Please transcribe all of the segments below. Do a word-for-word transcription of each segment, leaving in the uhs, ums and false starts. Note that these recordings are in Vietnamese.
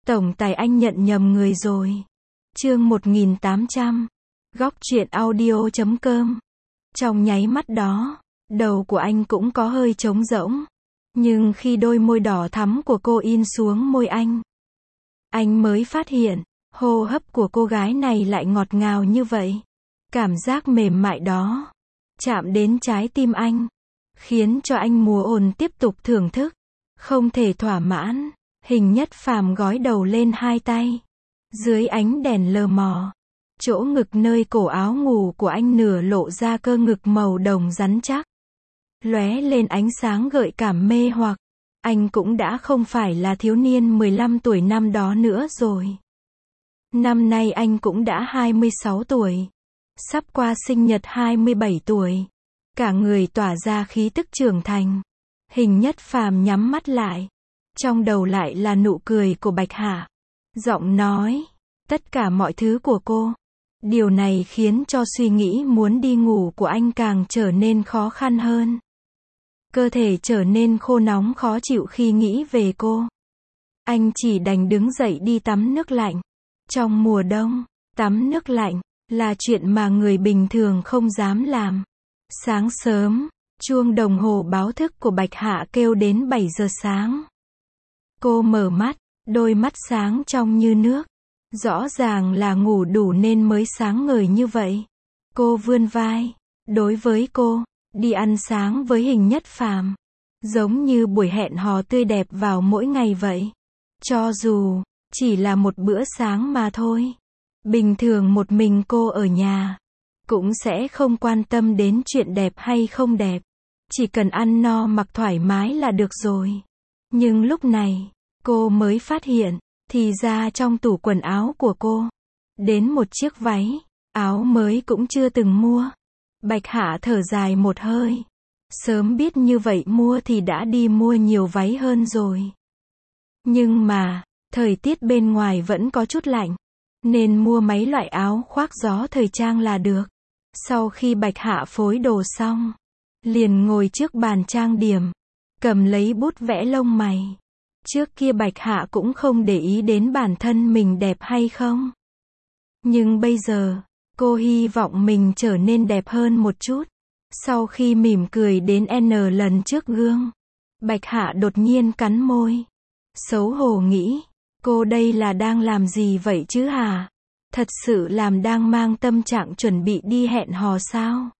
Tổng tài anh nhận nhầm người rồi. Chương một nghìn tám trăm. Góc truyện audio chấm com. Trong nháy mắt đó, đầu của anh cũng có hơi trống rỗng. Nhưng khi đôi môi đỏ thắm của cô in xuống môi anh, anh mới phát hiện, hô hấp của cô gái này lại ngọt ngào như vậy. Cảm giác mềm mại đó, chạm đến trái tim anh, khiến cho anh múa ồn tiếp tục thưởng thức. Không thể thỏa mãn, Hình Nhất Phàm gói đầu lên hai tay. Dưới ánh đèn lờ mờ, chỗ ngực nơi cổ áo ngủ của anh nửa lộ ra cơ ngực màu đồng rắn chắc, lóe lên ánh sáng gợi cảm mê hoặc. Anh cũng đã không phải là thiếu niên mười lăm tuổi năm đó nữa rồi. Năm nay anh cũng đã hai mươi sáu tuổi, sắp qua sinh nhật hai mươi bảy tuổi. Cả người tỏa ra khí tức trưởng thành. Hình Nhất Phàm nhắm mắt lại, trong đầu lại là nụ cười của Bạch Hạ. Giọng nói, tất cả mọi thứ của cô. Điều này khiến cho suy nghĩ muốn đi ngủ của anh càng trở nên khó khăn hơn. Cơ thể trở nên khô nóng khó chịu khi nghĩ về cô. Anh chỉ đành đứng dậy đi tắm nước lạnh. Trong mùa đông, tắm nước lạnh là chuyện mà người bình thường không dám làm. Sáng sớm, chuông đồng hồ báo thức của Bạch Hạ kêu đến bảy giờ sáng. Cô mở mắt, đôi mắt sáng trong như nước. Rõ ràng là ngủ đủ nên mới sáng ngời như vậy. Cô vươn vai. Đối với cô, đi ăn sáng với Hình Nhất Phàm giống như buổi hẹn hò tươi đẹp vào mỗi ngày vậy. Cho dù chỉ là một bữa sáng mà thôi. Bình thường một mình cô ở nhà, cũng sẽ không quan tâm đến chuyện đẹp hay không đẹp. Chỉ cần ăn no mặc thoải mái là được rồi. Nhưng lúc này, cô mới phát hiện, thì ra trong tủ quần áo của cô, đến một chiếc váy, áo mới cũng chưa từng mua. Bạch Hạ thở dài một hơi. Sớm biết như vậy mua thì đã đi mua nhiều váy hơn rồi. Nhưng mà, thời tiết bên ngoài vẫn có chút lạnh, nên mua mấy loại áo khoác gió thời trang là được. Sau khi Bạch Hạ phối đồ xong, liền ngồi trước bàn trang điểm, cầm lấy bút vẽ lông mày. Trước kia Bạch Hạ cũng không để ý đến bản thân mình đẹp hay không. Nhưng bây giờ, cô hy vọng mình trở nên đẹp hơn một chút. Sau khi mỉm cười đến N lần trước gương, Bạch Hạ đột nhiên cắn môi. Xấu hổ nghĩ, cô đây là đang làm gì vậy chứ hả? Thật sự làm đang mang tâm trạng chuẩn bị đi hẹn hò sao?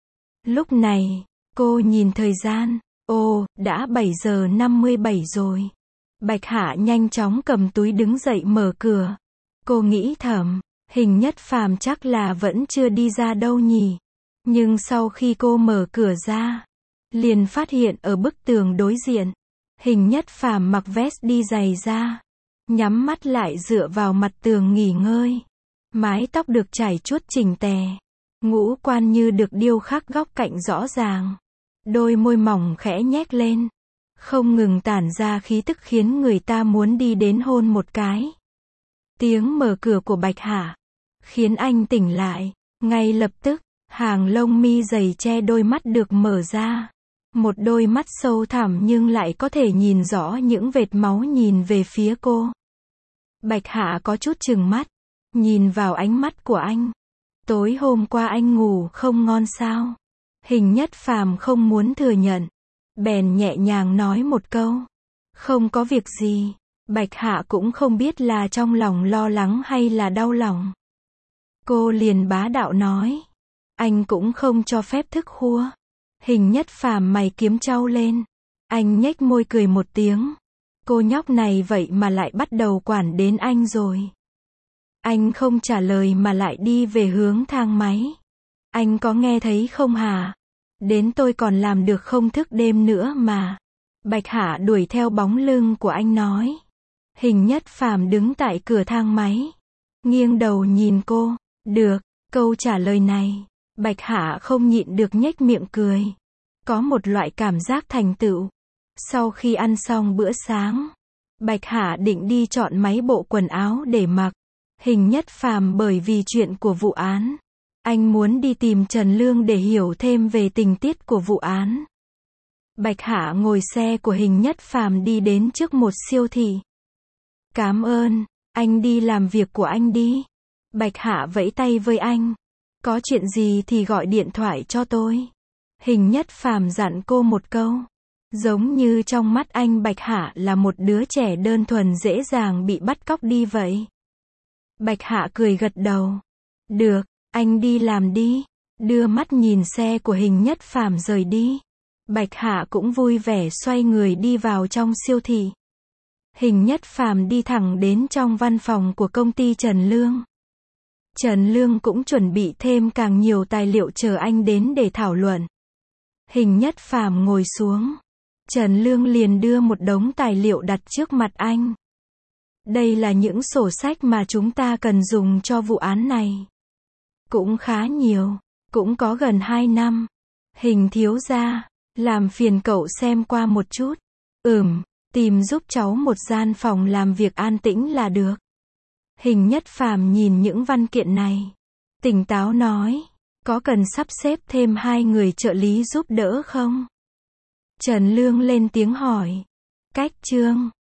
Lúc này, cô nhìn thời gian, ồ, đã bảy giờ năm mươi bảy rồi. Bạch Hạ nhanh chóng cầm túi đứng dậy mở cửa. Cô nghĩ thầm, Hình Nhất Phàm chắc là vẫn chưa đi ra đâu nhỉ. Nhưng sau khi cô mở cửa ra, liền phát hiện ở bức tường đối diện, Hình Nhất Phàm mặc vest đi giày da, nhắm mắt lại dựa vào mặt tường nghỉ ngơi. Mái tóc được chải chuốt chỉnh tề, ngũ quan như được điêu khắc góc cạnh rõ ràng. Đôi môi mỏng khẽ nhếch lên, không ngừng tản ra khí tức khiến người ta muốn đi đến hôn một cái. Tiếng mở cửa của Bạch Hạ khiến anh tỉnh lại. Ngay lập tức, hàng lông mi dày che đôi mắt được mở ra. Một đôi mắt sâu thẳm nhưng lại có thể nhìn rõ những vệt máu nhìn về phía cô. Bạch Hạ có chút chừng mắt, nhìn vào ánh mắt của anh. Tối hôm qua anh ngủ không ngon sao? Hình Nhất Phàm không muốn thừa nhận, bèn nhẹ nhàng nói một câu. Không có việc gì. Bạch Hạ cũng không biết là trong lòng lo lắng hay là đau lòng. Cô liền bá đạo nói. Anh cũng không cho phép thức khuya. Hình Nhất Phàm mày kiếm trao lên. Anh nhếch môi cười một tiếng. Cô nhóc này vậy mà lại bắt đầu quản đến anh rồi. Anh không trả lời mà lại đi về hướng thang máy. Anh có nghe thấy không hả? Đến tôi còn làm được không thức đêm nữa mà. Bạch Hạ đuổi theo bóng lưng của anh nói. Hình Nhất Phàm đứng tại cửa thang máy, nghiêng đầu nhìn cô. Được, câu trả lời này, Bạch Hạ không nhịn được nhếch miệng cười. Có một loại cảm giác thành tựu. Sau khi ăn xong bữa sáng, Bạch Hạ định đi chọn mấy bộ quần áo để mặc. Hình Nhất Phàm bởi vì chuyện của vụ án, anh muốn đi tìm Trần Lương để hiểu thêm về tình tiết của vụ án. Bạch Hạ ngồi xe của Hình Nhất Phàm đi đến trước một siêu thị. Cảm ơn, anh đi làm việc của anh đi. Bạch Hạ vẫy tay với anh. Có chuyện gì thì gọi điện thoại cho tôi. Hình Nhất Phàm dặn cô một câu. Giống như trong mắt anh Bạch Hạ là một đứa trẻ đơn thuần dễ dàng bị bắt cóc đi vậy. Bạch Hạ cười gật đầu. Được, anh đi làm đi. Đưa mắt nhìn xe của Hình Nhất Phàm rời đi. Bạch Hạ cũng vui vẻ xoay người đi vào trong siêu thị. Hình Nhất Phàm đi thẳng đến trong văn phòng của công ty Trần Lương. Trần Lương cũng chuẩn bị thêm càng nhiều tài liệu chờ anh đến để thảo luận. Hình Nhất Phàm ngồi xuống. Trần Lương liền đưa một đống tài liệu đặt trước mặt anh. Đây là những sổ sách mà chúng ta cần dùng cho vụ án này. Cũng khá nhiều, cũng có gần hai năm. Hình thiếu gia, làm phiền cậu xem qua một chút. Ừm, tìm giúp cháu một gian phòng làm việc an tĩnh là được. Hình Nhất Phàm nhìn những văn kiện này. Tỉnh táo nói, có cần sắp xếp thêm hai người trợ lý giúp đỡ không? Trần Lương lên tiếng hỏi. Cách Trương,